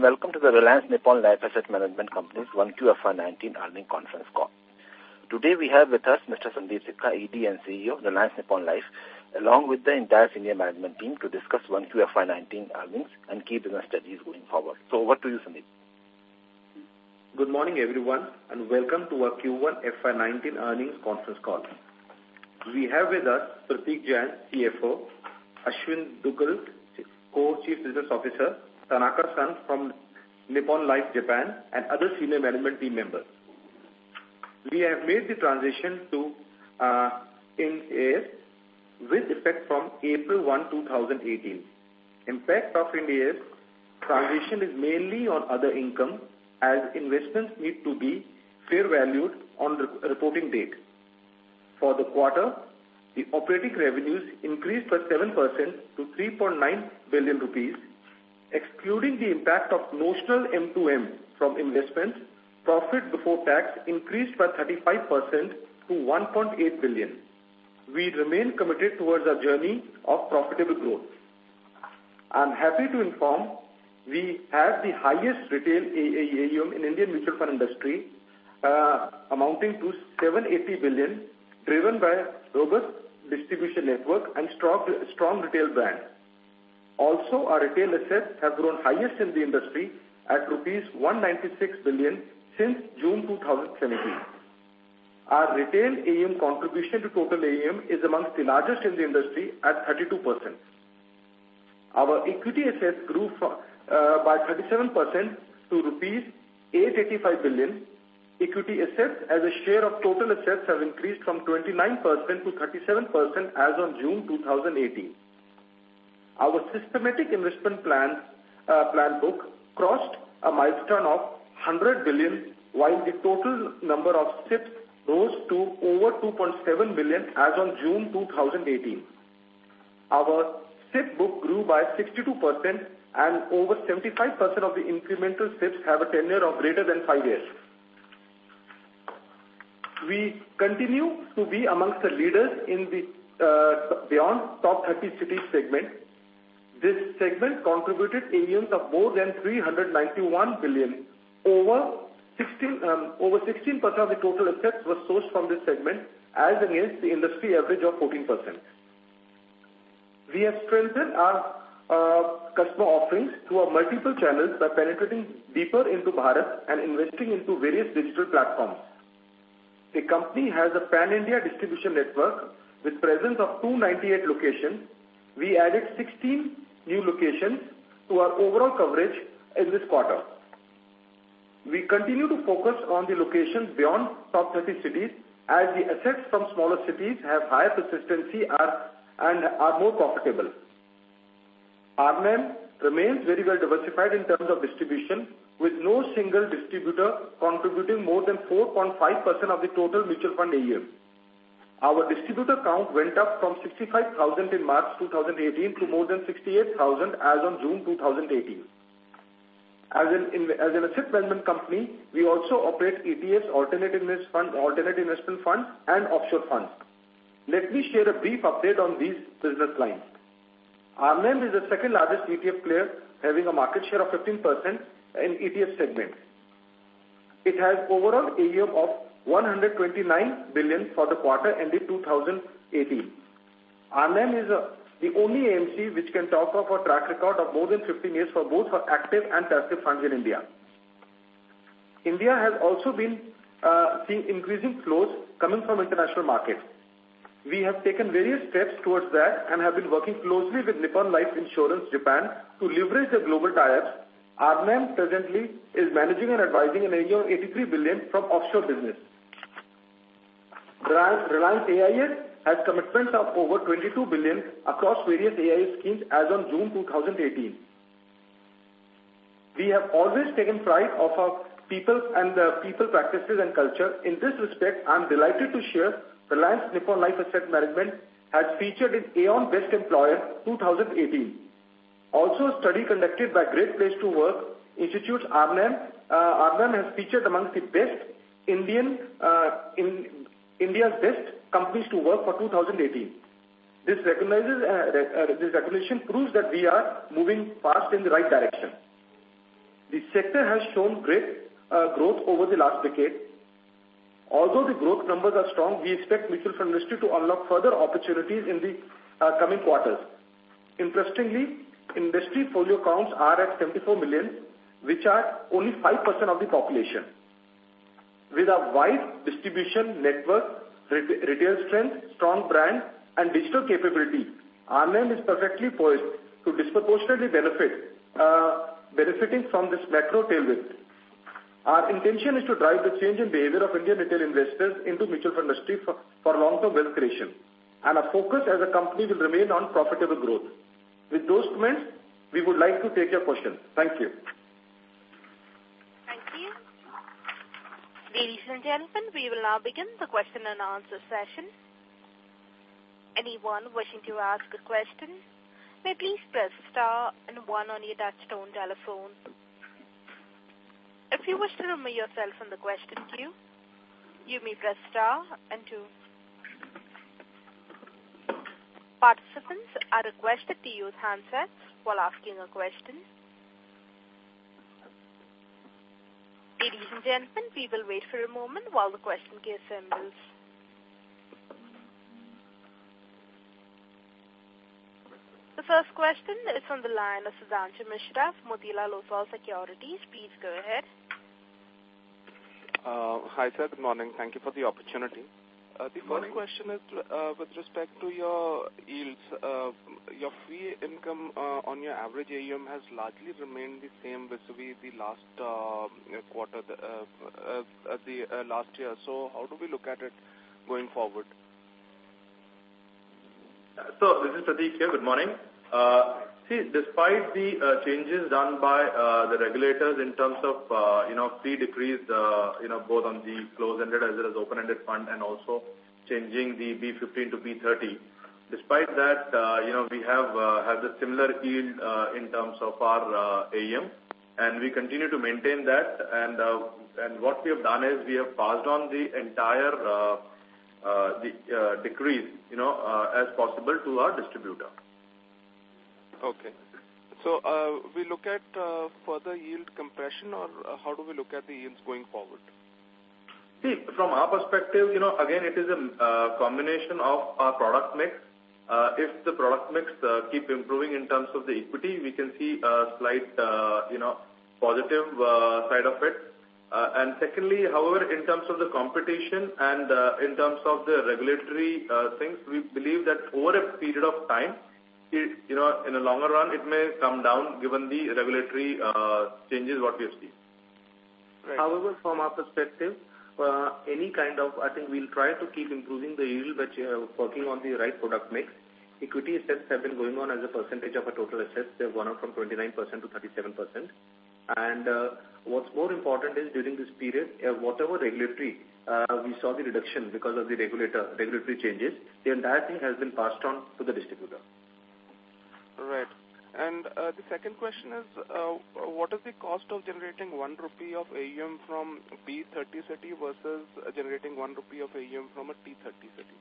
Welcome to the Reliance Nippon Life Asset Management Company's 1Q FY19 earnings conference call. Today we have with us Mr. Sundeep Sikka, ED and CEO of Reliance Nippon Life, along with the entire senior management team to discuss 1Q FY19 earnings and key business strategies going forward. So over to you, Sundeep. Good morning, everyone, and welcome to our Q1 FY19 earnings conference call. We have with us Prateek Jain, CFO, Ashwin Dugal, Co-Chief Business Officer, Tanaka-san from Nippon Life Japan, and other senior management team members. We have made the transition to Ind AS with effect from April 1, 2018. Impact of Ind AS transition is mainly on other income, as investments need to be fair valued on reporting date. For the quarter, the operating revenues increased by 7% to 3.9 billion rupees. Excluding the impact of notional M2M from investments, profit before tax increased by 35% to 1.8 billion. We remain committed towards our journey of profitable growth. I am happy to inform we have the highest retail AUM in Indian mutual fund industry, amounting to 780 billion, driven by robust distribution network and strong retail brand. Also, our retail assets have grown highest in the industry at rupees 196 billion since June 2017. Our retail AUM contribution to total AUM is amongst the largest in the industry at 32%. Our equity assets grew by 37% to rupees 885 billion. Equity assets as a share of total assets have increased from 29% to 37% as on June 2018. Our systematic investment plan book crossed a milestone of 100 billion, while the total number of SIPs rose to over 2.7 billion as on June 2018. Our SIP book grew by 62%, and over 75% of the incremental SIPs have a tenure of greater than 5 years. We continue to be amongst the leaders in the beyond top 30 cities segment. This segment contributed AUMs of more than 391 billion. Over 16% of the total assets were sourced from this segment, as against the industry average of 14%. We have strengthened our customer offerings through our multiple channels by penetrating deeper into Bharat and investing into various digital platforms. The company has a pan-India distribution network with presence of 298 locations. We added 16 new locations to our overall coverage in this quarter. We continue to focus on the locations beyond top 30 cities, as the assets from smaller cities have higher persistency and are more profitable. RNAM remains very well diversified in terms of distribution, with no single distributor contributing more than 4.5% of the total mutual fund AUM. Our distributor count went up from 65,000 in March 2018 to more than 68,000 as on June 2018. As an asset management company, we also operate ETFs, alternate investment funds, and offshore funds. Let me share a brief update on these business lines. RNAM is the second largest ETF player, having a market share of 15% in ETF segment. It has overall AUM of 129 billion for the quarter ended 2018. RNAM is the only AMC which can talk of a track record of more than 15 years for both for active and passive funds in India. India has also been seeing increasing flows coming from international markets. We have taken various steps towards that and have been working closely with Nippon Life Insurance Japan to leverage the global tie-ups. RNAM presently is managing and advising an AUM of 83 billion from offshore business. Reliance AIS has commitments of over 22 billion across various AIS schemes as on June 2018. We have always taken pride of our people and people practices and culture. In this respect, I am delighted to share Reliance Nippon Life Asset Management has featured in Aon Best Employer 2018. Also, a study conducted by Great Place to Work Institute's RNAM has featured amongst the best India's best companies to work for 2018. This recognition proves that we are moving fast in the right direction. The sector has shown great growth over the last decade. Although the growth numbers are strong, we expect mutual fund industry to unlock further opportunities in the coming quarters. Interestingly, industry folio counts are at 74 million, which are only 5% of the population. With a wide distribution network, retail strength, strong brand, and digital capability, RNM is perfectly poised to disproportionately benefiting from this macro tailwind. Our intention is to drive the change in behavior of Indian retail investors into mutual fund industry for long-term wealth creation. And our focus as a company will remain on profitable growth. With those comments, we would like to take your questions. Thank you. Thank you. Ladies and gentlemen, we will now begin the question and answer session. Anyone wishing to ask a question may please press star and 1 on your touchtone telephone. If you wish to remove yourself from the question queue, you may press star and 2. Participants are requested to use handsets while asking a question. Ladies and gentlemen, we will wait for a moment while the question queue assembles. The first question is from the line of Sudhanshu Mishra, Motilal Oswal Securities. Please go ahead. Hi, sir. Good morning. Thank you for the opportunity. The first question is with respect to your yields. Your fee income on your average AUM has largely remained the same vis-a-vis the last quarter, the last year. So how do we look at it going forward? So this is Prateek here. Good morning. See, despite the changes done by the regulators in terms of fee decrease, both on the closed-ended as well as open-ended fund, and also changing the B15 to B30. Despite that, we have had a similar yield in terms of our AUM, and we continue to maintain that. And what we have done is we have passed on the entire decrease, as possible to our distributor. Okay. So we look at further yield compression, or how do we look at the yields going forward? See, from our perspective, again, it is a combination of our product mix. If the product mix keep improving in terms of the equity, we can see a slight, positive side of it. And secondly, however, in terms of the competition and in terms of the regulatory things, we believe that over a period of time, in a longer run, it may come down given the regulatory changes what we have seen. Right. However, from our perspective, any kind of, I think we'll try to keep improving the yield, but working on the right product mix. Equity assets have been going on as a percentage of our total assets. They've gone up from 29% to 37%. And what's more important is during this period, whatever regulatory, we saw the reduction because of the regulatory changes, the entire thing has been passed on to the distributor. Right. And the second question is, what is the cost of generating 1 rupee of AUM from B30 city versus generating 1 rupee of AUM from a T30 city?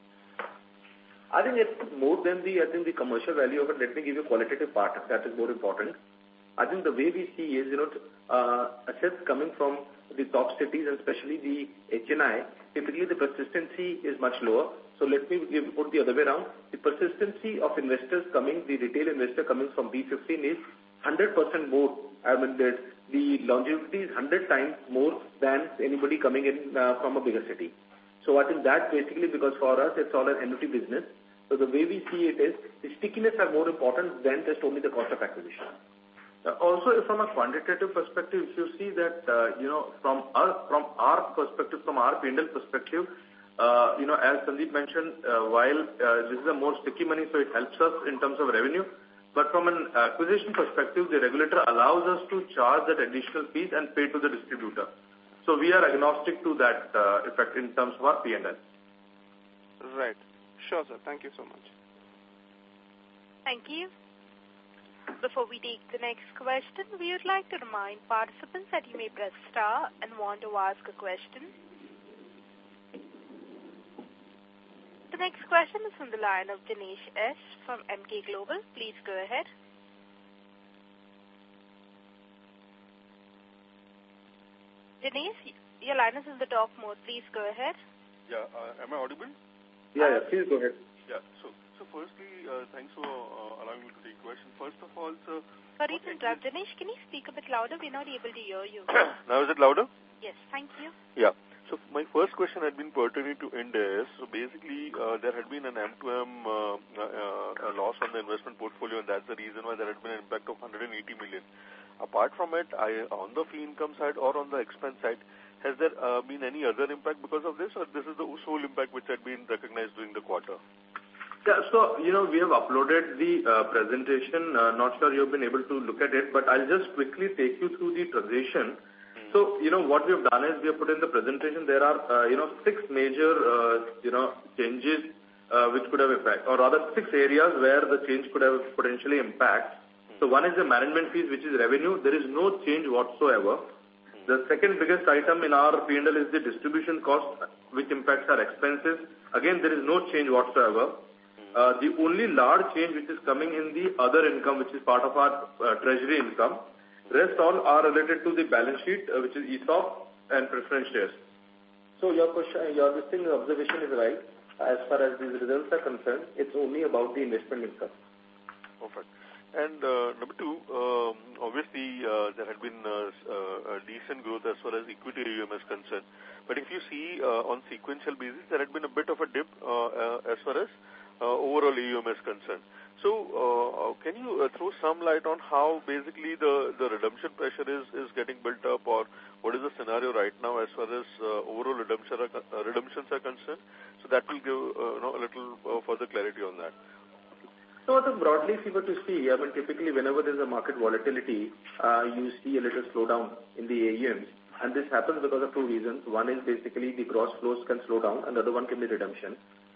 I think it's more than the commercial value of it. Let me give you a qualitative part. That is more important. I think the way we see is, assets coming from the top cities, and especially the HNI, typically the persistency is much lower. So let me put the other way around. The persistency of investors coming, the retail investor coming from B15 is 100% more. I mean, the longevity is 100 times more than anybody coming in from a bigger city. So I think that basically, because for us, it's all an annuity business. So the way we see it is, the stickiness are more important than just only the cost of acquisition. Also, from a quantitative perspective, if you see that, from our perspective, from our P&L perspective, as Sandeep mentioned, while this is a more sticky money, so it helps us in terms of revenue. But from an acquisition perspective, the regulator allows us to charge that additional fees and pay to the distributor. So we are agnostic to that effect in terms of our P&L. Right. Sure, sir. Thank you so much. Thank you. Before we take the next question, we would like to remind participants that you may press star and want to ask a question. The next question is from the line of Dinesh S. from Emkay Global. Please go ahead. Dinesh, your line is in the talk mode. Please go ahead. Yeah, am I audible? Yeah, please go ahead. Yeah, so firstly, thanks for allowing me to take questions. First of all, sir... Sorry to interrupt. Dinesh, can you speak a bit louder? We're not able to hear you. Now is it louder? Yes, thank you. Yeah. So my first question had been pertaining to Ind-AS. So basically, there had been an M2M loss on the investment portfolio, and that's the reason why there had been an impact of 180 million. Apart from it, on the fee income side or on the expense side, has there been any other impact because of this, or this is the sole impact which had been recognized during the quarter? Yeah, so, we have uploaded the presentation. Not sure you've been able to look at it, but I'll just quickly take you through the transition. So, what we have done is we have put in the presentation, there are, 6 major, changes which could have effect, or rather 6 areas where the change could have potentially impact. So one is the management fees, which is revenue. There is no change whatsoever. The second biggest item in our P&L is the distribution cost, which impacts our expenses. Again, there is no change whatsoever. The only large change which is coming in the other income, which is part of our treasury income. Rest all are related to the balance sheet, which is ESOP and preference shares. So your observation is right. As far as these results are concerned, it's only about the investment income. Perfect. And number 2, obviously there had been a decent growth as far as equity AUM is concerned. But if you see on sequential basis, there had been a bit of a dip as far as overall AUM is concerned. So can you throw some light on how basically the redemption pressure is getting built up, or what is the scenario right now as far as overall redemptions are concerned? So that will give a little further clarity on that. So broadly, if you were to see, typically whenever there's a market volatility, you see a little slowdown in the AUMs. And this happens because of 2 reasons. One is basically the gross flows can slow down, and the other one can be redemption.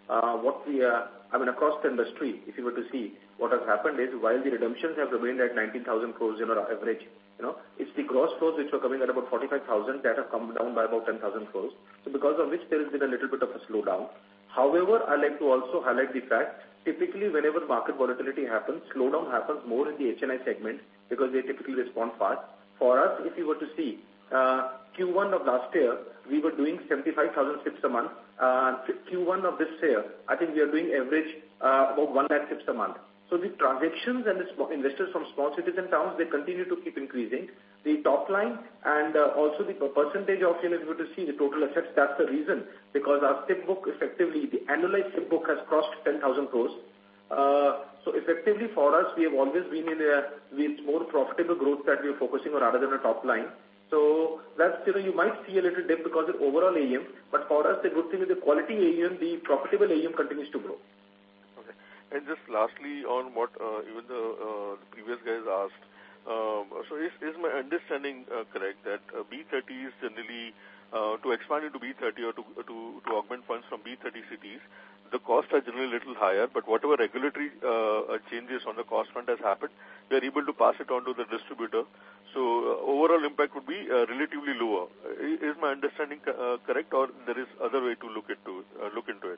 Across the industry, if you were to see, what has happened is while the redemptions have remained at 19,000 crores on average, it's the gross flows which were coming at about 45,000 that have come down by about 10,000 crores. So because of which there has been a little bit of a slowdown. However, I like to also highlight the fact, typically whenever market volatility happens, slowdown happens more in the HNI segment because they typically respond fast. For us, if you were to see, Q1 of last year, we were doing 75,000 SIPs a month. Q1 of this year, I think we are doing average about 1 lakh SIPs a month. So the transactions and the investors from small cities and towns, they continue to keep increasing. The top line and also the percentage of, if you were to see the total assets, that's the reason. Because our SIP book, effectively, the annualized SIP book has crossed 10,000 crores. So effectively for us, we have always been with more profitable growth that we are focusing on rather than a top line. So that's, you might see a little dip because of overall AUM, but for us, the good thing is the quality AUM, the profitable AUM continues to grow. Okay. And just lastly on what even the previous guys asked, so is my understanding correct that B30 is generally, to expand into B30 or to augment funds from B30 cities, the costs are generally a little higher, but whatever regulatory changes on the cost front has happened, we are able to pass it on to the distributor. So overall impact would be relatively lower. Is my understanding correct, or there is other way to look into it?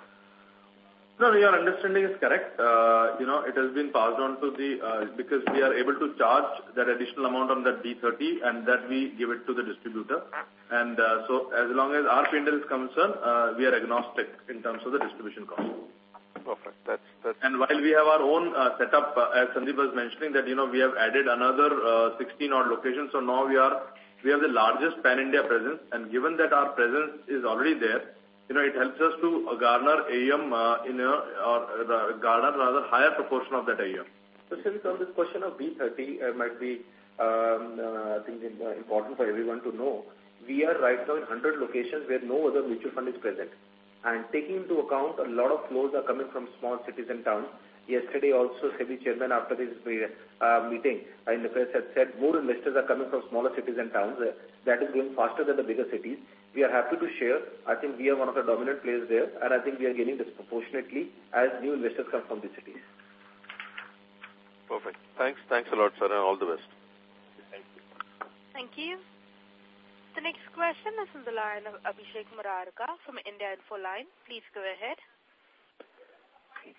No, your understanding is correct. It has been passed on to because we are able to charge that additional amount on that B30 and that we give it to the distributor. And so as long as our P&L is concerned, we are agnostic in terms of the distribution cost. Perfect. That's and while we have our own setup, as Sandeep was mentioning, that, we have added another 16 odd locations. So now we have the largest pan-India presence. And given that our presence is already there, it helps us to garner AUM, or garner rather higher proportion of that AUM. So since on this question of B30 might be, I think, important for everyone to know, we are right now in 100 locations where no other mutual fund is present. And taking into account a lot of flows are coming from small cities and towns. Yesterday also, SEBI chairman after this meeting in the press had said more investors are coming from smaller cities and towns. That is going faster than the bigger cities. We are happy to share. I think we are one of the dominant players there, and I think we are gaining disproportionately as new investors come from these cities. Perfect. Thanks a lot, sir, and all the best. Thank you. Thank you. The next question is on the line of Abhishek Murarka from India Infoline. Please go ahead.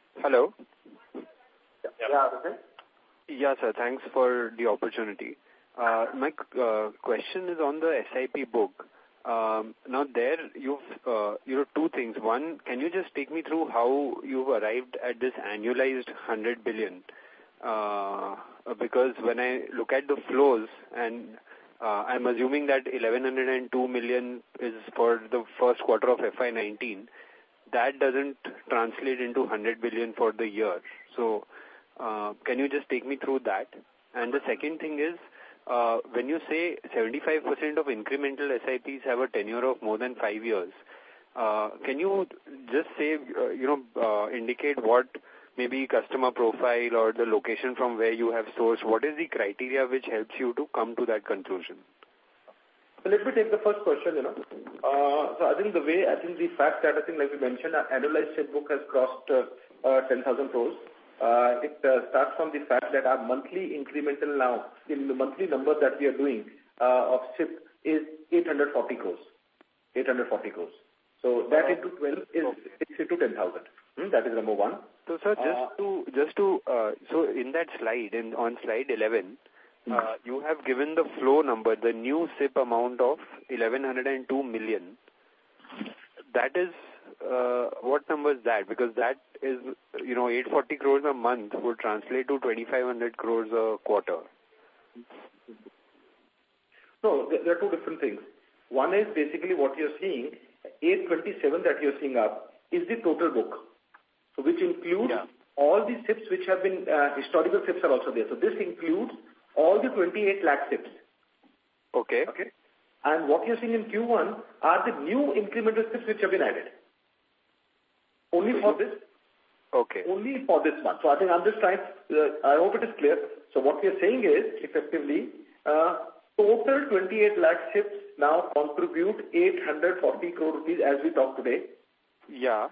Hello. Yeah, Abhishek. Yeah, sir. Thanks for the opportunity. My question is on the SIP book. Now there you've, two things. One, can you just take me through how you've arrived at this annualized 100 billion? Because when I look at the flows, and I'm assuming that 1102 million is for the first quarter of FY19, that doesn't translate into 100 billion for the year. So can you just take me through that? And the second thing is, when you say 75% of incremental SIPs have a tenure of more than 5 years, can you just say, indicate what maybe customer profile or the location from where you have sourced? What is the criteria which helps you to come to that conclusion? So let me take the first question, So I think the fact that like we mentioned, our annualized SIP book has crossed 10,000 crores. It starts from the fact that our monthly incremental now, in the monthly number that we are doing of SIP is 840 crores. 840 crores. So that into 12 is into 10,000. That is number one. So sir, so in that slide, on slide 11, you have given the flow number, the new SIP amount of 1102 million. That is, what number is that? Because that is, 840 crores a month would translate to 2,500 crores a quarter. No, there are two different things. One is basically what you're seeing, 827 that you're seeing up is the total book. So which includes all the SIPs which have been, historical SIPs are also there. So this includes all the 28 lakh SIPs. Okay. And what you're seeing in Q1 are the new incremental SIPs which have been added. Only for this. Okay. Only for this month. So I think I'm just trying, I hope it is clear. So what we are saying is, effectively, total 28 lakh SIPs now contribute 840 crore rupees as we talk today. Yeah.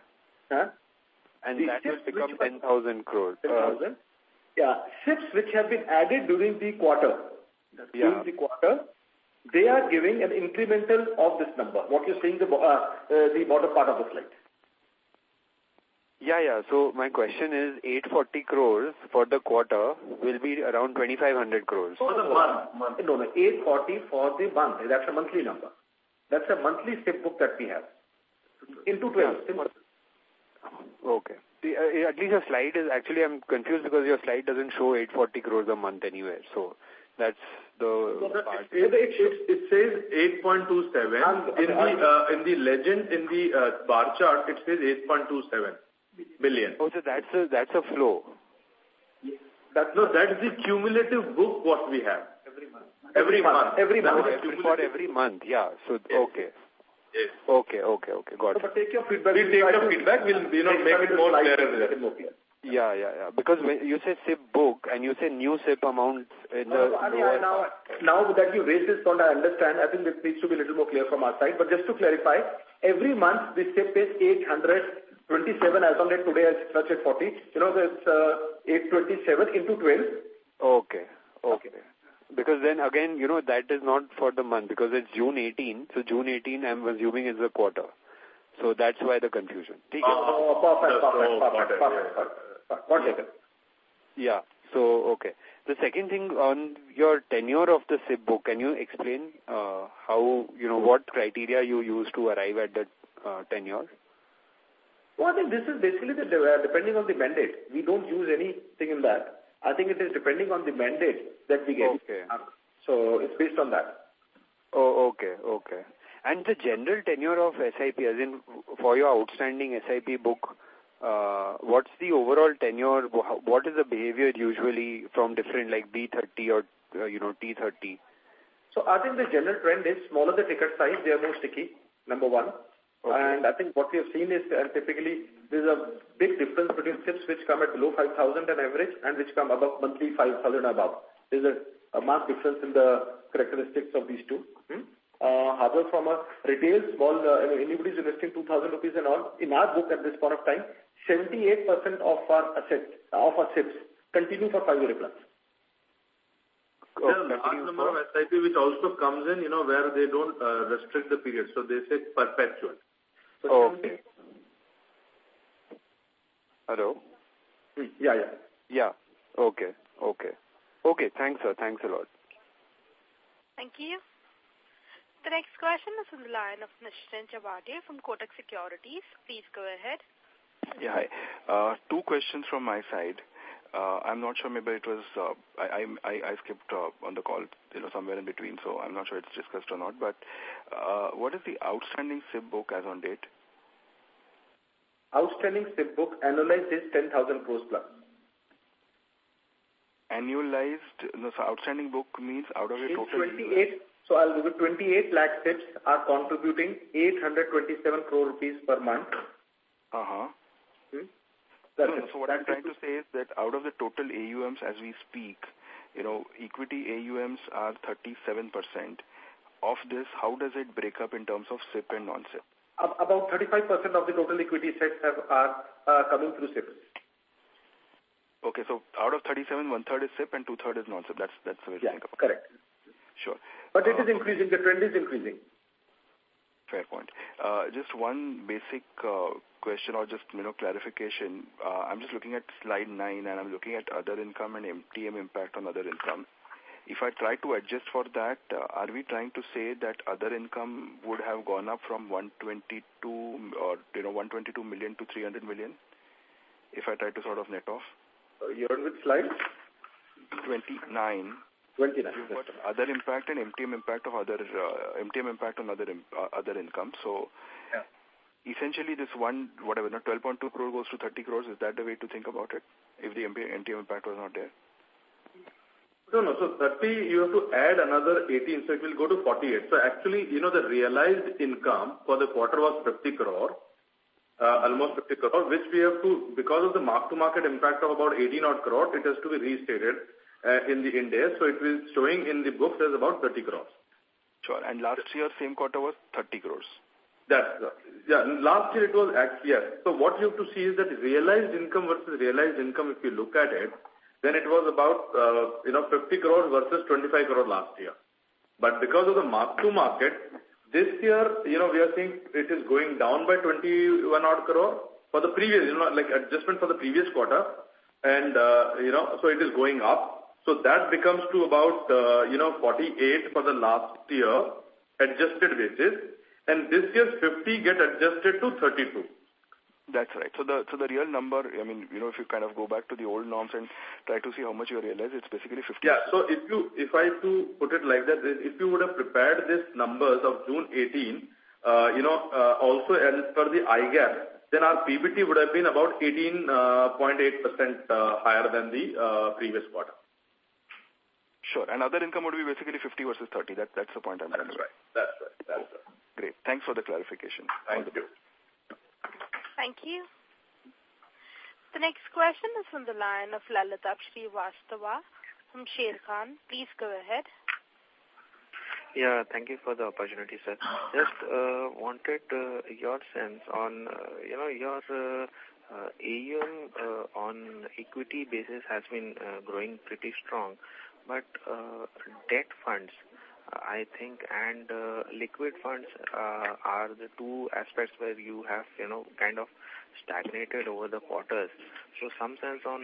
And the that will become 10,000 crores. 10,000. SIPs which have been added during the quarter. During the quarter, they are giving an incremental of this number. What you're seeing, the bottom part of the slide. Yeah. So my question is, 840 crores for the quarter will be around 2,500 crores. For the month. No, 840 for the month. That's a monthly number. That's a monthly SIP book that we have. Into 12. Okay. At least your slide is, actually I'm confused because your slide doesn't show 840 crores a month anywhere. So that's the part. It says 8.27. In the legend, in the bar chart, it says 8.27 billion. Oh, so that's a flow. That's the cumulative book what we have. Every month. For every month, yeah. So, okay. Yes. Okay, got it. But take your feedback. We'll make it more clear. Yeah. Because when you say SIP book and you say new SIP amount in the now that you raised this point, I understand. I think it needs to be a little more clear from our side. But just to clarify, every month the SIP is 827 as on date today as such at 40. That's 827 into 12. Okay. Because then again, that is not for the month because it's June 18. So June 18, I'm assuming is the quarter. So that's why the confusion. Perfect. Got it. Yeah. So, okay. The second thing on your tenure of the SIP book, can you explain how, what criteria you use to arrive at the tenure? Well, I think this is basically depending on the mandate. We don't use anything in that. I think it is depending on the mandate that we get. Okay. So it's based on that. Oh, okay. And the general tenure of SIP, as in for your outstanding SIP book, what's the overall tenure? What is the behavior usually from different like B30 or T30? So I think the general trend is smaller the ticket size, they are more sticky. Number one. Okay. And I think what we have seen is typically there's a big difference between SIPs which come at below 5,000 on average and which come above monthly 5,000 above. There's a marked difference in the characteristics of these two. However, from a retail small, anybody is investing 2,000 rupees and all, in our book at this point of time, 78% of our SIPs continue for 5-year plans. There's a large number of SIP which also comes in, where they don't restrict the period. So they say perpetual. So okay. Hello? Yeah. Okay. Okay, thanks, sir. Thanks a lot. Thank you. The next question is on the line of Nischint Chawathe from Kotak Securities. Please go ahead. Yeah, hi. Two questions from my side. I'm not sure, maybe it was, I skipped on the call, somewhere in between, so I'm not sure it's discussed or not, but what is the outstanding SIP book as on date? Outstanding SIP book annualized is 10,000 crores plus. Annualized, no, so outstanding book means out of your total... 28, so I'll give it 28 lakh SIPs are contributing 827 crore rupees per month. Uh-huh. So what I'm trying to say is that out of the total AUMs as we speak, equity AUMs are 37%. Of this, how does it break up in terms of SIP and non-SIP? About 35% of the total equity sets are coming through SIP. Okay, so out of 37, 1/3 is SIP and 2/3 is non-SIP. That's the way to think about it. Correct. Sure. But it is increasing. The trend is increasing. Fair point. Just one basic question or just clarification. I'm just looking at slide 9 and I'm looking at other income and MTM impact on other income. If I try to adjust for that, are we trying to say that other income would have gone up from 122 or 122 million to 300 million? If I try to sort of net off. You're on which slide? 29. 29. You've got other impact and MTM impact of other MTM impact on other income. So essentially this 12.2 crore goes to 30 crores. Is that the way to think about it? If the MTM impact was not there? No. So 30, you have to add another 18, so it will go to 48. So actually, the realized income for the quarter was 50 crore, almost 50 crore, which we have to, because of the mark-to-market impact of about 18 odd crore, it has to be restated in the Ind AS. So it is showing in the books as about 30 crores. Sure. And last year, same quarter was 30 crores. Last year it was actually, yes. So what you have to see is that realized income versus realized income, if you look at it, then it was about, 50 crores versus 25 crore last year. But because of the mark-to-market, this year, we are seeing it is going down by 21 odd crore for the previous, like adjustment for the previous quarter. And, so it is going up. So that becomes to about, 48 for the last year, adjusted basis. And this year's 50 get adjusted to 32. That's right. So the real number, I mean, if you kind of go back to the old norms and try to see how much you realize, it's basically 50. Yeah. So if I have to put it like that, if you would have prepared these numbers of June 18, also as per the IGAP, then our PBT would have been about 18.8% higher than the previous quarter. Sure. And other income would be basically 50 versus 30. That's the point I'm trying to make. That's right. Great. Thanks for the clarification. Thank you. Thank you. The next question is from the line of Lalitabh Srivastava from Sharekhan. Please go ahead. Yeah, thank you for the opportunity, sir. Just wanted your sense on, your AUM on equity basis has been growing pretty strong, but debt funds, I think, and liquid funds are the two aspects where you have, kind of stagnated over the quarters. So some sense on,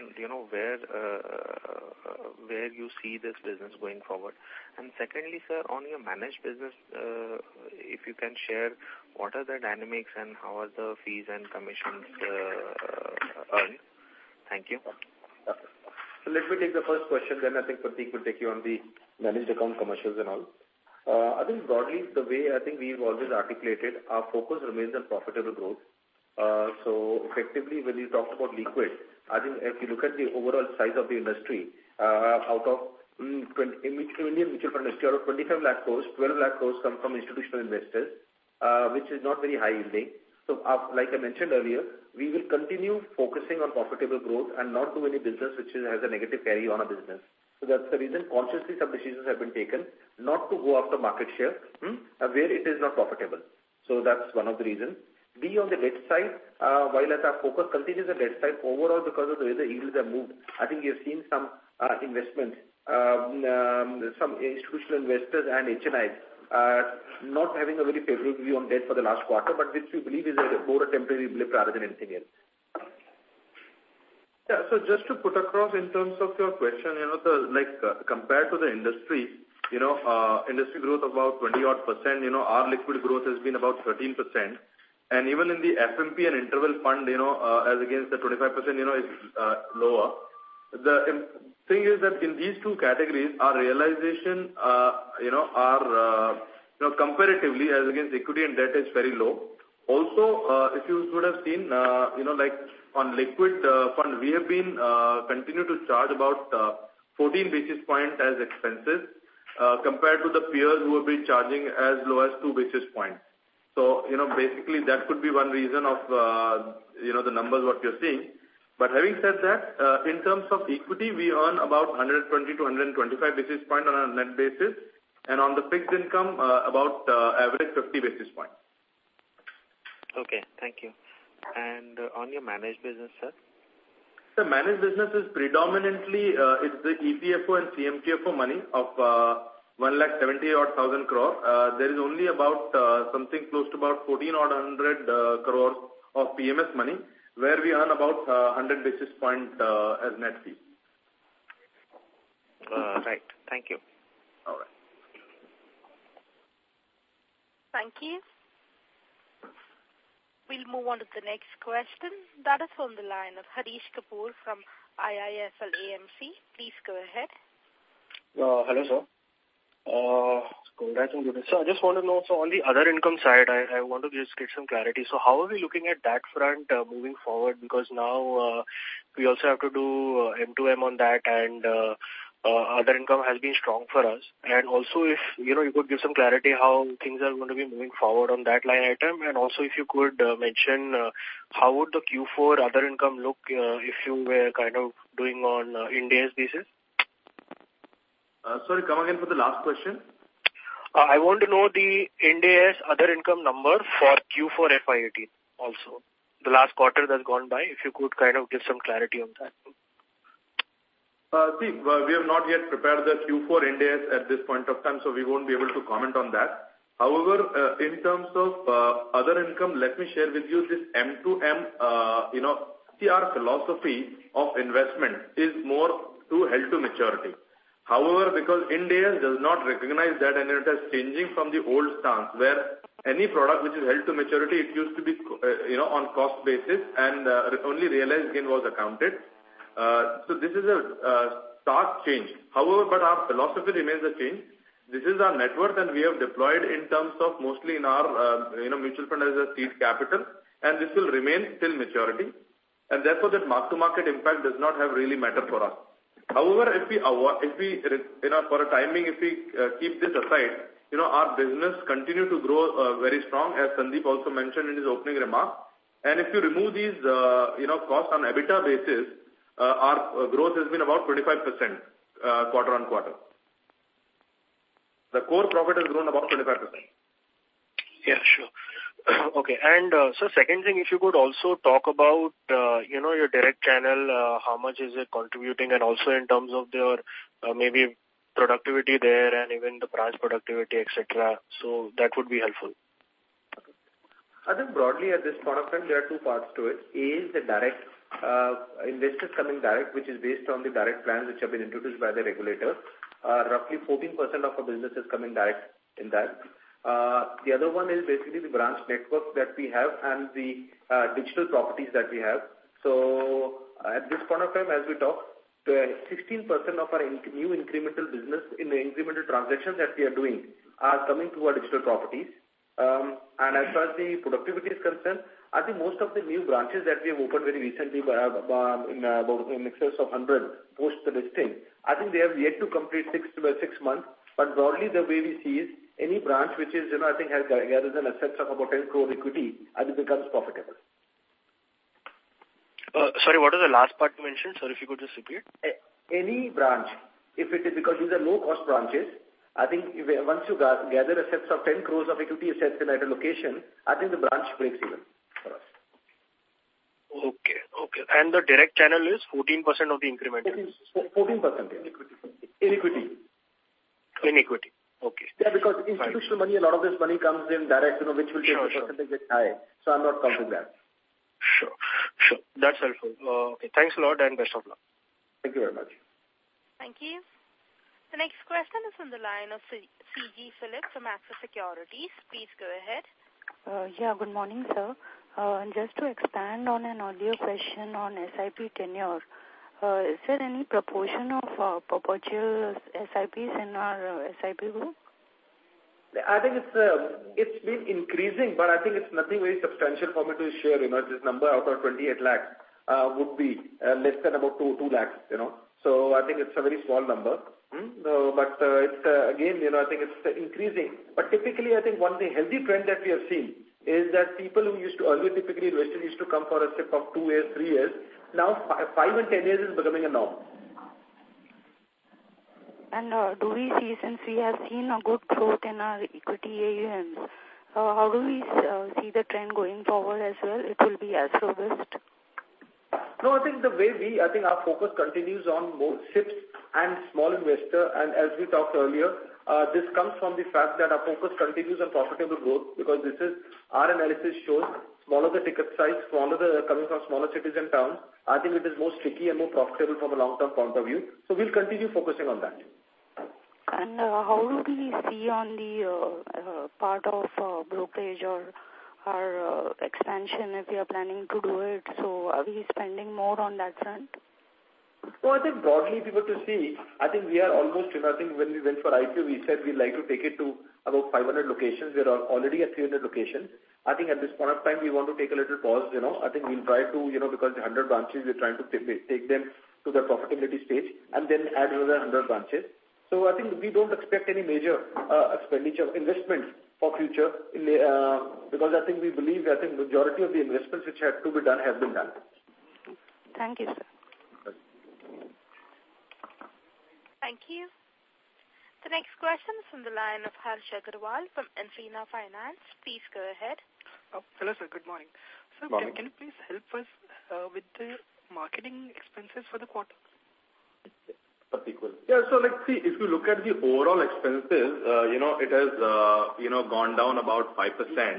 where you see this business going forward. And secondly, sir, on your managed business, if you can share what are the dynamics and how are the fees and commissions earned? Thank you. So let me take the first question, then I think Prateek will take you on the managed account commercials and all. I think broadly, the way I think we've always articulated, our focus remains on profitable growth. So effectively, when you talked about liquid, I think if you look at the overall size of the industry, out of Indian mutual fund industry, out of 25 lakh crores, 12 lakh crores come from institutional investors, which is not very high yielding. So like I mentioned earlier, we will continue focusing on profitable growth and not do any business which has a negative carry on a business. So that's the reason consciously some decisions have been taken not to go after market share where it is not profitable. So that's one of the reasons. B, on the debt side, while as our focus continues on the debt side, overall because of the way the yields have moved, I think you've seen some investments, some institutional investors and HNIs not having a very favorable view on debt for the last quarter, but which we believe is more a temporary blip rather than anything else. Yeah, so just to put across in terms of your question, compared to the industry, industry growth of about 20-odd%, our liquid growth has been about 13%. And even in the FMP and interval fund, as against the 25%, is lower. The thing is that in these two categories, our realization, are, comparatively as against equity and debt is very low. Also, if you would have seen, like on liquid fund, we have been continue to charge about 14 basis points as expenses compared to the peers who have been charging as low as 2 basis points. So, basically that could be one reason of, the numbers what you're seeing. But having said that, in terms of equity, we earn about 120 to 125 basis points on a net basis. And on the fixed income, about average 50 basis points. Okay, thank you. And on your managed business, sir? The managed business is predominantly, it's the EPFO and CMTFO money of 1,70,000 crore. There is only about something close to about 1,400 crores of PMS money, where we earn about 100 basis point as net fee. Right. Thank you. All right. Thank you. We'll move on to the next question. That is from the line of Harish Kapoor from IIFL AMC. Please go ahead. Hello, sir. Congrats on good. So I just want to know, so on the other income side, I want to just get some clarity. So how are we looking at that front moving forward? Because now we also have to do M2M on that, and other income has been strong for us. And also if, you could give some clarity how things are going to be moving forward on that line item. And also if you could mention how would the Q4 other income look if you were kind of doing on Ind AS basis? Sorry, come again for the last question. I want to know the Ind AS other income number for Q4 FY18 also. The last quarter that's gone by, if you could kind of give some clarity on that. We have not yet prepared the Q4 Ind AS at this point of time, so we won't be able to comment on that. However, in terms of other income, let me share with you this M2M, our philosophy of investment is more to held to maturity. However, because Ind AS does not recognize that, and it is changing from the old stance where any product which is held to maturity, it used to be, on cost basis, and only realized gain was accounted. So this is a stark change. However, but our philosophy remains the same. This is our net worth, and we have deployed in terms of mostly in our mutual fund as a seed capital, and this will remain till maturity. And therefore, that mark-to-market impact does not have really matter for us. However, if we for a timing, if we keep this aside, our business continue to grow very strong, as Sandeep also mentioned in his opening remarks. And if you remove these, costs on EBITDA basis, our growth has been about 25% quarter on quarter. The core profit has grown about 25%. Yeah, sure. Okay. And so second thing, if you could also talk about, your direct channel, how much is it contributing, and also in terms of their maybe productivity there and even the branch productivity, etc. So that would be helpful. I think broadly at this point of time, there are two parts to it. A is the direct investors coming direct, which is based on the direct plans which have been introduced by the regulator. Roughly 14% of our business is coming direct in that. The other one is basically the branch network that we have and the digital properties that we have. So at this point of time, as we talk, 16% of our new incremental business in the incremental transactions that we are doing are coming through our digital properties. And as far as the productivity is concerned, I think most of the new branches that we have opened very recently in excess of 100 post the listing, I think they have yet to complete 6 months. But broadly, the way we see is any branch which is, I think has gathers an assets of about 10 crore equity, I think becomes profitable. Sorry, what was the last part you mentioned? Sorry, if you could just repeat. Any branch, if it is, because these are low-cost branches, I think once you gather assets of 10 crores of equity assets in at a location, I think the branch breaks even for us. Okay. And the direct channel is 14% of the incremental? 14% in equity. In equity. Okay. Yeah, because institutional money, a lot of this money comes in direct, which will take the percentage high. So I'm not counting that. Sure. That's helpful. Okay. Thanks a lot and best of luck. Thank you very much. Thank you. The next question is from the line of C.G. Philip from Axis Securities. Please go ahead. Yeah, good morning, sir. Just to expand on an earlier question on SIP tenure, is there any proportion of perpetual SIPs in our SIP group? I think it's been increasing, but I think it's nothing very substantial for me to share. This number out of 28 lakhs would be less than about 2 lakhs. So I think it's a very small number. But it's again, I think it's increasing. But typically, I think one of the healthy trend that we have seen is that people who used to earlier typically investors used to come for a SIP of 2 years, 3 years. Now 5 and 10 years is becoming a norm. And do we see, since we have seen a good growth in our equity AUMs, how do we see the trend going forward as well? It will be as robust? No, I think I think our focus continues on more SIPs and small investor. And as we talked earlier, this comes from the fact that our focus continues on profitable growth, because this is our analysis shows smaller the ticket size, coming from smaller cities and towns. I think it is more sticky and more profitable from a long-term point of view. So we'll continue focusing on that. And how do we see on the part of brokerage or our expansion if we are planning to do it? So are we spending more on that front? Well, I think broadly, if you were to see, I think we are almost, I think when we went for IPO, we said we'd like to take it to about 500 locations. We are already at 300 locations. I think at this point of time, we want to take a little pause, I think we'll try to, because the 100 branches, we're trying to take them to the profitability stage and then add another 100 branches. So I think we don't expect any major expenditure investments for future, because I think we believe, majority of the investments which had to be done have been done. Thank you, sir. Thank you. The next question is from the line of Harsh Agarwal from Infina Finance. Please go ahead. Hello, sir. Good morning. Sir, morning. Can you please help us with the marketing expenses for the quarter? Yeah, so see, if you look at the overall expenses, it has, gone down about 5%,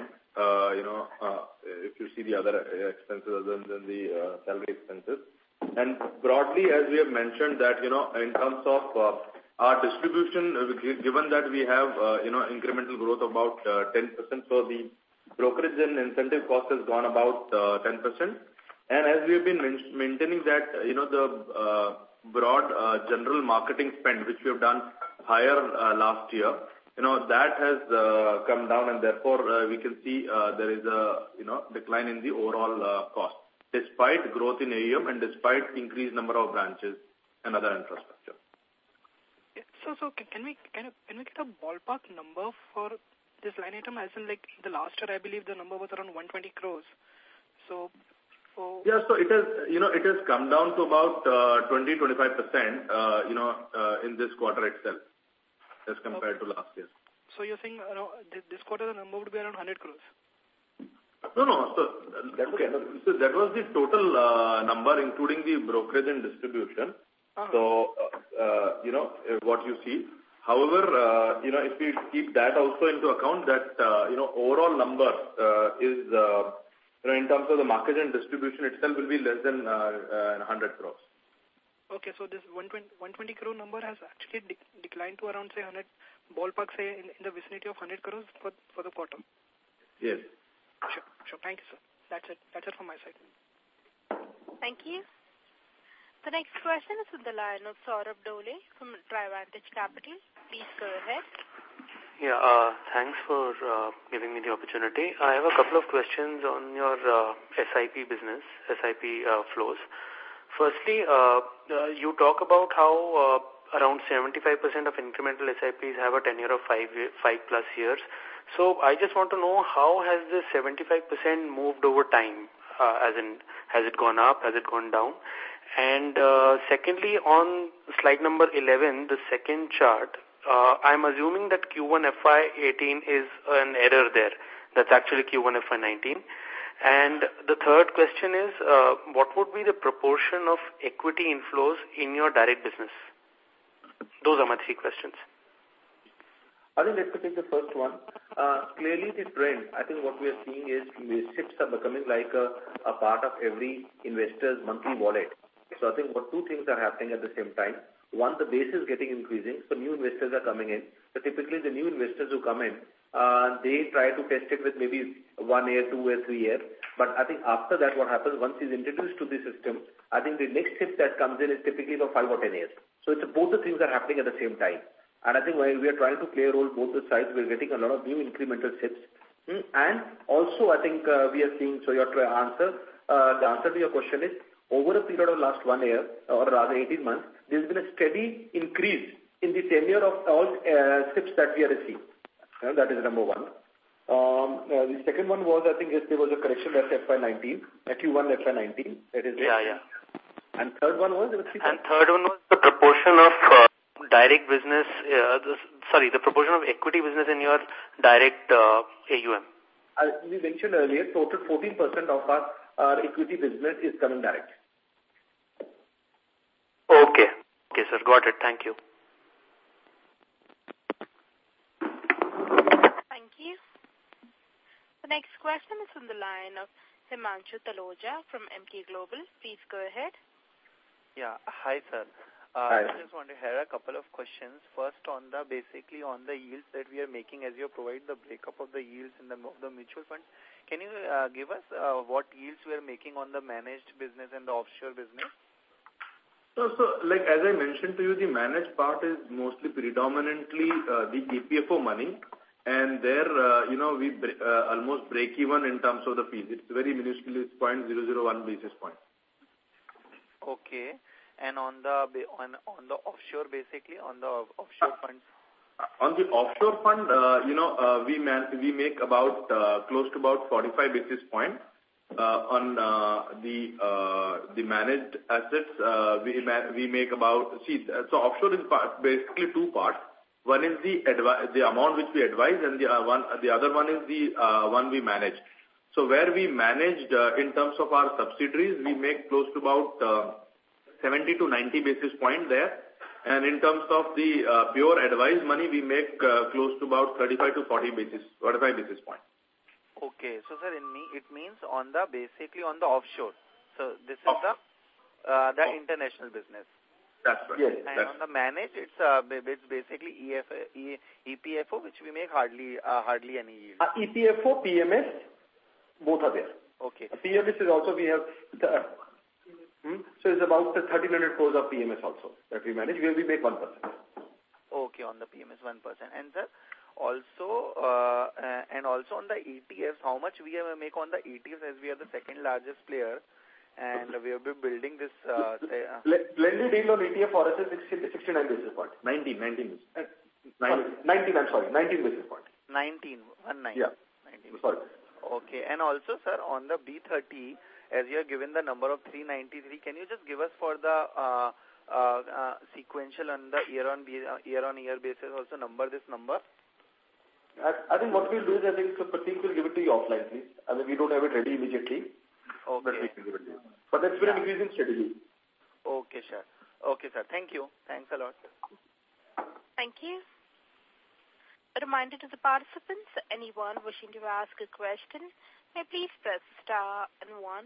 if you see the other expenses other than the salary expenses. And broadly, as we have mentioned that, in terms of our distribution, given that we have, incremental growth about 10%, so the brokerage and incentive cost has gone about 10%. And as we have been maintaining that, the broad general marketing spend, which we have done higher last year, that has come down, and therefore we can see there is a, decline in the overall cost, despite growth in AUM and despite increased number of branches and other infrastructure. Yeah, so can we get a ballpark number for this line item? As in, like the last year, I believe the number was around 120 crores. So. Yeah, so it has come down to about 20-25%, in this quarter itself, as compared to last year. So you're saying this quarter the number would be around 100 crores? No. So that was the total number, including the brokerage and distribution. So, what you see. However, if we keep that also into account, that, overall number is, in terms of the market and distribution itself will be less than 100 crores. Okay, so this 120 crore number has actually declined to around, say, 100, ballpark, say, in the vicinity of 100 crores for the quarter. Yes. Sure. Thank you, sir. That's it from my side. Thank you. The next question is with the line of Saurabh Dole from Trivantage Capital. Please go ahead. Yeah, thanks for giving me the opportunity. I have a couple of questions on your SIP business, SIP flows. Firstly, you talk about how around 75% of incremental SIPs have a tenure of 5+ years. So I just want to know, how has this 75% moved over time? As in, has it gone up? Has it gone down? And secondly, on slide number 11, the second chart, I'm assuming that Q1 FY18 is an error there. That's actually Q1 FY19. And the third question is, what would be the proportion of equity inflows in your direct business? Those are my three questions. I think let's take the first one. Clearly the trend, I think what we are seeing is SIPs are becoming like a part of every investor's monthly wallet. So I think two things are happening at the same time. One, the base is getting increasing, so new investors are coming in. So typically the new investors who come in, they try to test it with maybe 1 year, 2 year, 3 year. But I think after that what happens, once he's introduced to the system, I think the next shift that comes in is typically for 5 or 10 years. So it's both the things are happening at the same time. And I think while we are trying to play a role both the sides, we're getting a lot of new incremental shifts. And also I think we are seeing, so the answer to your question is, over a period of last 1 year, or rather 18 months, there's been a steady increase in the tenure of all SIPs that we are receiving. That is number one. The second one was, I think, yes, there was a correction at FY19, at Q1 FY19. That is And third one was? The proportion of direct business, the proportion of equity business in your direct AUM. We mentioned earlier, total 14% of our equity business is coming direct. Okay, sir. Got it. Thank you. Thank you. The next question is from the line of Himanshu Taloja from Emkay Global. Please go ahead. Yeah. Hi, sir. Hi. I just want to have a couple of questions. First, basically on the yields that we are making, as you provide the breakup of the yields in the mutual funds. Can you give us what yields we are making on the managed business and the offshore business? So like as I mentioned to you, the managed part is mostly predominantly the EPFO money, and there, we almost break even in terms of the fees. It's very minuscule, it's 0.001 basis point. Okay. And on the offshore, basically, on the offshore funds? On the offshore fund, we make about close to about 45 basis point. On the managed assets, we make about, so offshore is basically two parts. One is the amount which we advise, and the other one is the one we manage. So where we managed in terms of our subsidiaries, we make close to about 70 to 90 basis point there. And in terms of the pure advised money, we make close to about 35 to 45 basis point. Okay, so sir, it means basically on the offshore. So this is the international business. That's right. Yes. And on the managed, it's basically EPFO, which we make hardly any yield. EPFO, PMS, both are there. Okay. PMS is also, we have, so it's about 1,300 crores of PMS also that we manage, where we make 1%. Okay, on the PMS 1%. And sir, also on the ETFs, how much we make on the ETFs, as we are the second largest player, and we have been building this. Blended yield on ETF for us is 69 basis point. 19 basis point. 19. Yeah. 19. Sorry. Okay, and also, sir, on the B30, as you have given the number of 393, can you just give us for the sequential and the year-on-year basis also this number? I think what we'll do is, I think Prateek will give it to you offline, please. I mean, we don't have it ready immediately. Okay. But we can give it to you. But that's been increasing steadily. Okay, sir. Okay, sir. Thank you. Thanks a lot. Thank you. A reminder to the participants, anyone wishing to ask a question, may please press star and 1.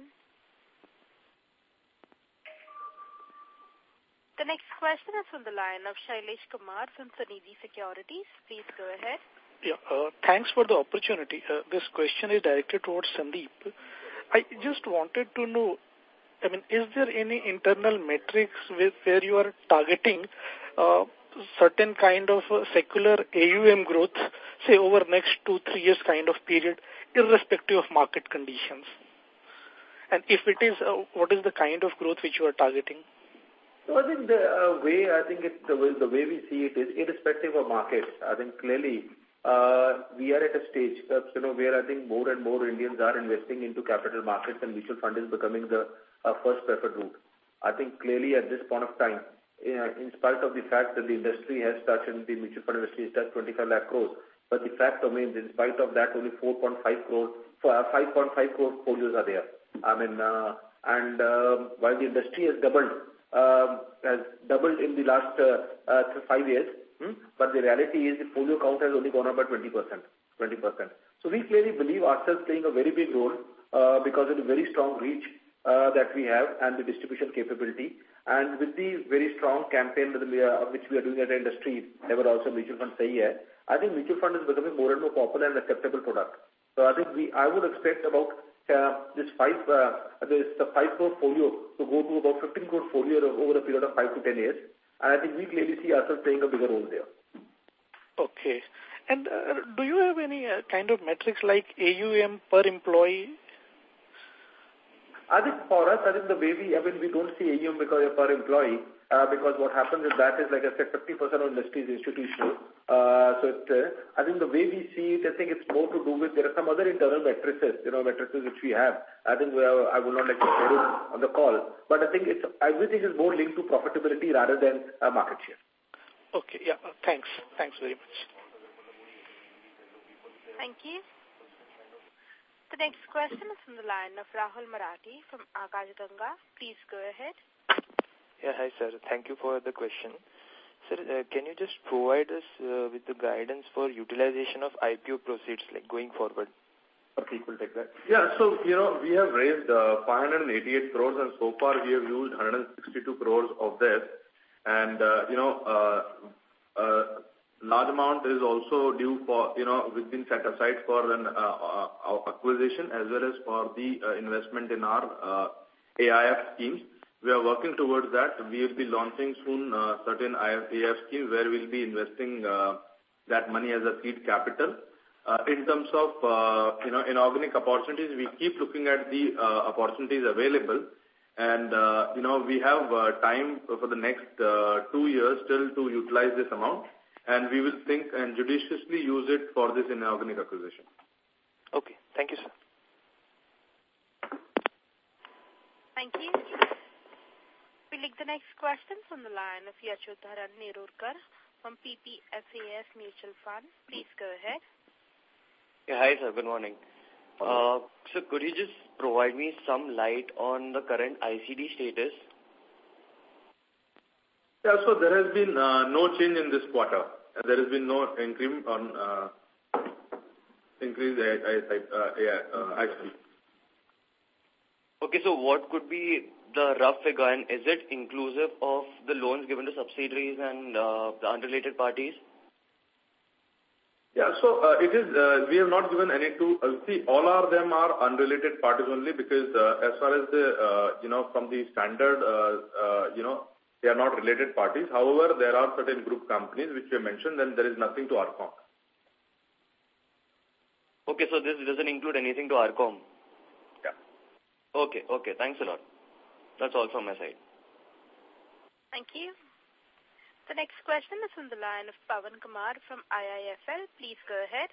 The next question is from the line of Shailesh Kumar from Sunidhi Securities. Please go ahead. Yeah, thanks for the opportunity. This question is directed towards Sandeep. I just wanted to know, I mean, is there any internal metrics where you are targeting certain kind of secular AUM growth, say over next 2-3 years kind of period, irrespective of market conditions? And if it is, what is the kind of growth which you are targeting? So I think the way we see it is irrespective of markets. I think clearly we are at a stage where I think more and more Indians are investing into capital markets, and mutual fund is becoming the first preferred route. I think clearly at this point of time, in spite of the fact that the industry has touched, and the mutual fund industry has touched 25 lakh crores, but the fact remains, in spite of that, only 5.5 crore folios are there. I mean, while the industry has doubled in the last 5 years, but the reality is the folio count has only gone up by 20%. So we clearly believe ourselves playing a very big role because of the very strong reach that we have and the distribution capability. And with the very strong campaign which we are doing at the industry, ever also mutual fund sahi hai, I think mutual fund is becoming more and more popular and acceptable product. So I think I would expect about this 5 crore folio to go to about 15 crore folio over a period of 5 to 10 years. And I think we clearly see ourselves playing a bigger role there. Okay. And do you have any kind of metrics like AUM per employee? I think for us, I think the way we don't see AUM because per employee, because what happens is that is, like I said, 50% of industry is institutional. I think the way we see it, I think it's more to do with, there are some other internal matrices, matrices which we have. I think I would not like to share it on the call, but I think everything is more linked to profitability rather than market share. Okay, yeah, thanks. Thanks very much. Thank you. The next question is from the line of Rahul Marathi from Akash Ganga. Please go ahead. Yeah, hi sir. Thank you for the question. Sir, can you just provide us with the guidance for utilization of IPO proceeds like going forward? Okay, we'll take that. Yeah, so, we have raised 588 crores and so far we have used 162 crores of this. And, large amount is also due for, we've been set aside for an acquisition as well as for the investment in our AIF schemes. We are working towards that. We will be launching soon certain AIF schemes where we'll be investing that money as a seed capital. In terms of, inorganic opportunities, we keep looking at the opportunities available. And, we have time for the next 2 years still to utilize this amount. And we will think and judiciously use it for this inorganic acquisition. Okay. Thank you, sir. Thank you. We'll take the next question from the line of Yashodharan Nerurkar from PPFAS Mutual Fund. Please go ahead. Yeah, hi, sir. Good morning. So could you just provide me some light on the current ICD status? Yeah, so there has been no change in this quarter. There has been no increase on ICD. Okay, so what could be the rough figure, and is it inclusive of the loans given to subsidiaries and the unrelated parties? Yeah, so it is, we have not given any to, see, all of them are unrelated parties only because as far as the, from the standard, they are not related parties. However, there are certain group companies which we mentioned, and there is nothing to ARCOM. Okay, so this doesn't include anything to ARCOM? Yeah. Okay, thanks a lot. That's all from my side. Thank you. The next question is from the line of Pawan Kumar from IIFL. Please go ahead.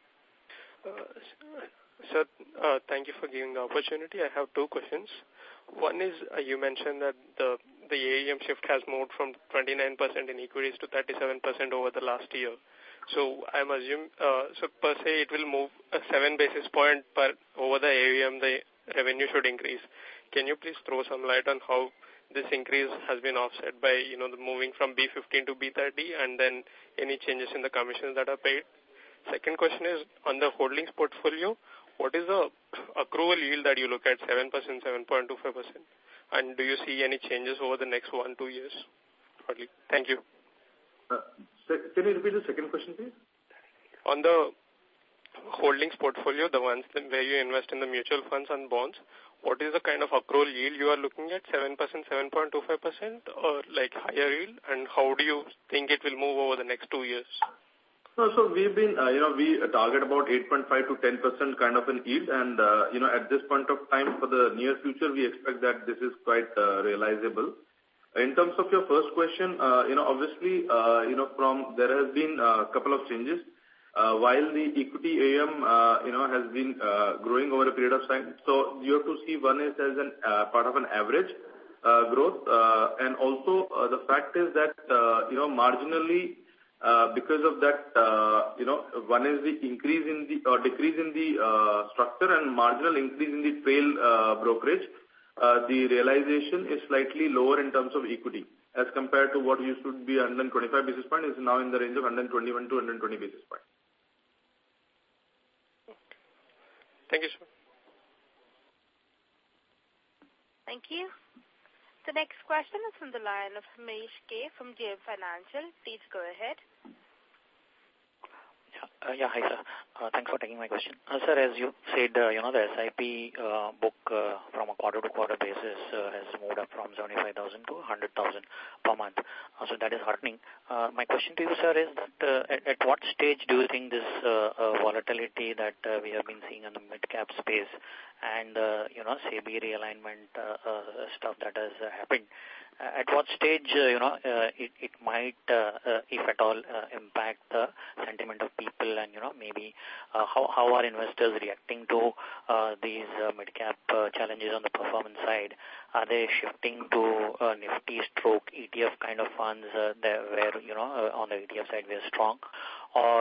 Sir, thank you for giving the opportunity. I have 2 questions. One is you mentioned that the AUM shift has moved from 29% in equities to 37% over the last year. So I'm assuming, so per se it will move 7 basis point per over the AUM, the revenue should increase. Can you please throw some light on how this increase has been offset by, the moving from B15 to B30 and then any changes in the commissions that are paid? Second question is on the holdings portfolio, what is the accrual yield that you look at, 7%, 7.25%? And do you see any changes over the next 1-2 years? Thank you. Can you repeat the second question, please? On the holdings portfolio, the ones where you invest in the mutual funds and bonds, what is the kind of accrual yield you are looking at, 7%, 7.25%, or like higher yield? And how do you think it will move over the next 2 years? No, so we've been, we target about 8.5 to 10% kind of an yield. And, at this point of time for the near future, we expect that this is quite realizable. In terms of your first question, obviously, there has been a couple of changes. While the equity AUM, has been growing over a period of time. So you have to see one is as an part of an average growth. And also the fact is that, marginally, because of that, one is the increase in the or decrease in the structure and marginal increase in the trail brokerage. The realization is slightly lower in terms of equity as compared to what used to be 125 basis point is now in the range of 121 to 120 basis point. Thank you, sir. Thank you. The next question is from the line of Hamish K. from JM Financial. Please go ahead. Hi, sir. Thanks for taking my question. Sir, as you said, the SIP book from a quarter-to-quarter basis has moved up from 75,000 to 100,000 per month. So that is heartening. My question to you, sir, is that at what stage do you think this volatility that we have been seeing in the mid-cap space and, SEBI realignment stuff that has happened, at what stage, it might, if at all, impact the sentiment of people and, maybe how are investors reacting to these mid-cap challenges on the performance side? Are they shifting to Nifty stroke ETF kind of funds where, on the ETF side we are strong? Or,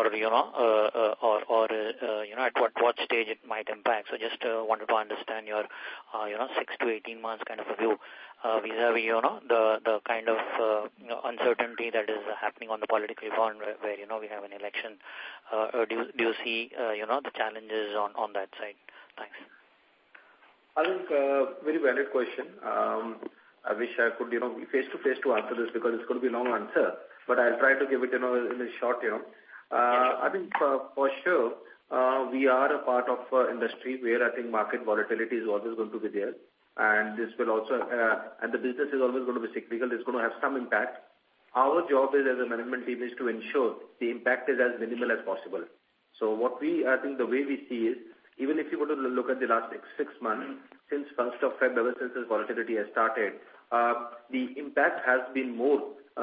at what stage it might impact? So just wanted to understand your, 6 to 18 months kind of a view vis-a-vis, the kind of uncertainty that is happening on the political front where we have an election. Do you see, the challenges on that side? Thanks. I think very valid question. I wish I could, be face-to-face to answer this because it's going to be a long answer. But I'll try to give it, in a short, I think for sure we are a part of industry where I think market volatility is always going to be there. And this will also, and the business is always going to be cyclical. It's going to have some impact. Our job is as a management team is to ensure the impact is as minimal as possible. So I think the way we see is, even if you were to look at the last 6 months, since 1st of February, since this volatility has started, the impact has been more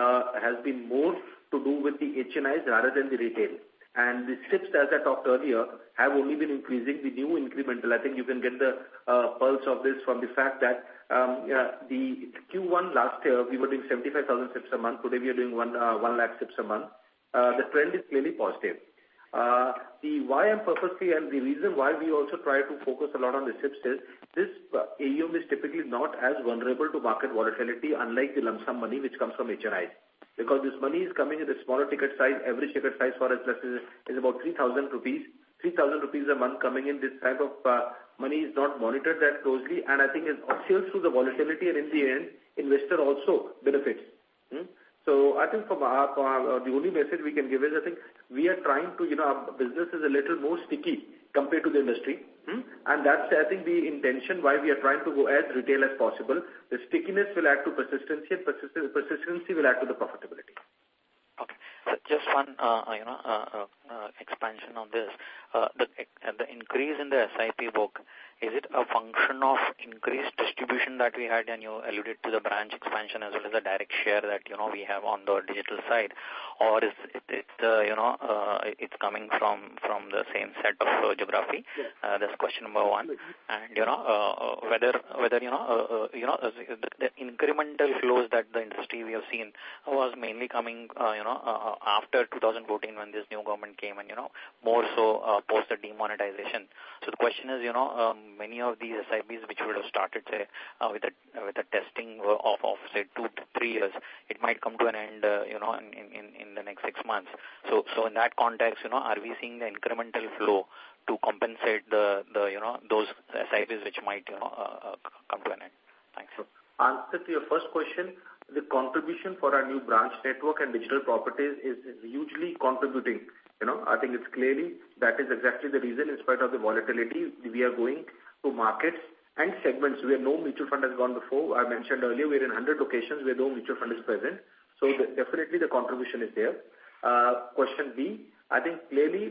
to do with the HNIs rather than the retail. And the SIPs, as I talked earlier, have only been increasing. The new incremental, I think you can get the pulse of this from the fact that the Q1 last year, we were doing 75,000 SIPs a month. Today we are doing 1 lakh SIPs a month. The trend is clearly positive. The why I'm purposely and the reason why we also try to focus a lot on the SIPs is this AUM is typically not as vulnerable to market volatility unlike the lump sum money which comes from HNIs. Because this money is coming in a smaller ticket size, average ticket size for us is about 3,000 rupees. 3,000 rupees a month coming in, this type of money is not monitored that closely, and I think it oscillates through the volatility, and in the end, investor also benefits. So I think from the only message we can give is I think we are trying to, our business is a little more sticky compared to the industry. And that's, I think, the intention why we are trying to go as retail as possible. The stickiness will add to persistency, and persistency will add to the profitability. Okay. So just one, expansion on this. The increase in the SIP book, is it a function of increased distribution that we had, and you alluded to the branch expansion as well as the direct share that, we have on the digital side, or is it's coming from the same set of geography? That's question number one. And, whether the incremental flows that the industry we have seen was mainly coming, after 2014 when this new government came and, more so post the demonetization. So the question is, many of these SIPs which would have started, say, with a testing of say 2 to 3 years, it might come to an end, in the next 6 months. So in that context, are we seeing the incremental flow to compensate the those SIPs which might, come to an end? Thanks. Answer to your first question, the contribution for our new branch network and digital properties is hugely contributing. I think it's clearly that is exactly the reason, in spite of the volatility, we are going to markets and segments where no mutual fund has gone before. I mentioned earlier, we're in 100 locations where no mutual fund is present. So definitely the contribution is there. Question B, I think clearly,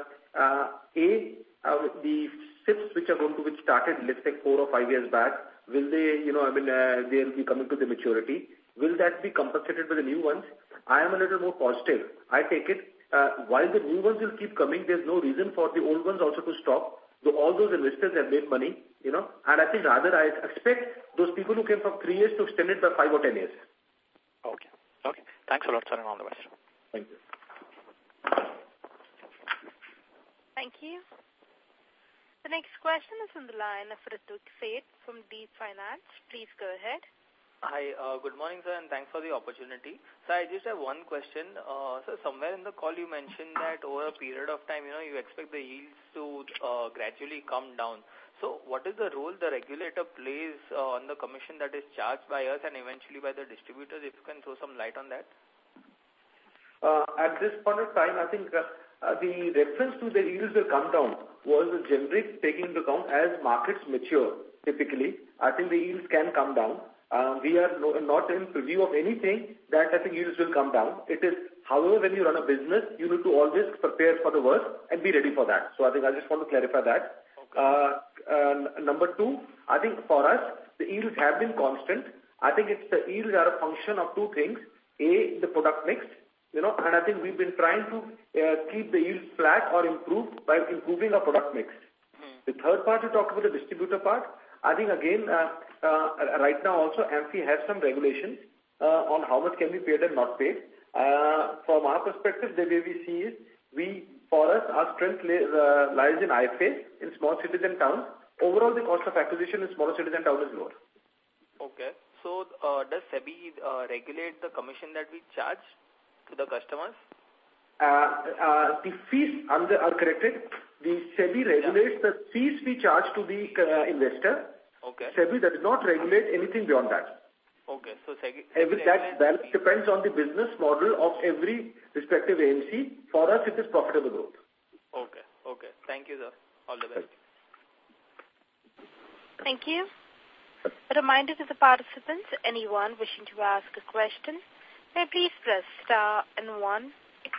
the SIPs which started, let's say 4 or 5 years back, will they, they'll be coming to the maturity. Will that be compensated by the new ones? I am a little more positive. I take it. While the new ones will keep coming, there's no reason for the old ones also to stop. Though all those investors have made money, and I think rather I expect those people who came from 3 years to extend it by 5 or 10 years. Okay. Thanks a lot, sir, and all the best. Thank you. Thank you. The next question is on the line of Rituk Seth from Deep Finance. Please go ahead. Hi, good morning, sir, and thanks for the opportunity. So I just have one question. So somewhere in the call you mentioned that over a period of time, you expect the yields to gradually come down. So what is the role the regulator plays on the commission that is charged by us and eventually by the distributors? If you can throw some light on that. At this point of time, I think the reference to the yields will come down was a generic taking into account as markets mature. Typically, I think the yields can come down. We are not in preview of anything that I think yields will come down. It is, however, when you run a business, you need to always prepare for the worst and be ready for that. So I think I just want to clarify that. Okay. Number two, I think for us, the yields have been constant. I think it's the yields are a function of two things. A, the product mix, and I think we've been trying to keep the yields flat or improve by improving our product mix. The third part, you talked about the distributor part. I think again, right now also AMFI has some regulations on how much can be paid and not paid. From our perspective, the way we see is, for us, our strength lies in IFA, in small cities and towns. Overall, the cost of acquisition in smaller cities and towns is lower. Okay. So, does SEBI regulate the commission that we charge to the customers? The fees are corrected. The SEBI regulates the fees we charge to the investor. Okay. SEBI does not regulate anything beyond that. Okay. So that depends on the business model of every respective AMC. For us, it is profitable growth. Okay. Okay. Thank you, sir. All the best. Thank you. A reminder to the participants, anyone wishing to ask a question, may please press star and 1.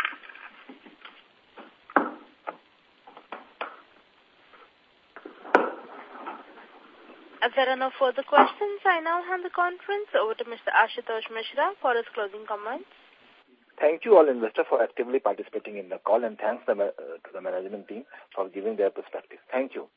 As there are no further questions, I now hand the conference over to Mr. Ashutosh Mishra for his closing comments. Thank you all investors for actively participating in the call, and thanks to the management team for giving their perspective. Thank you.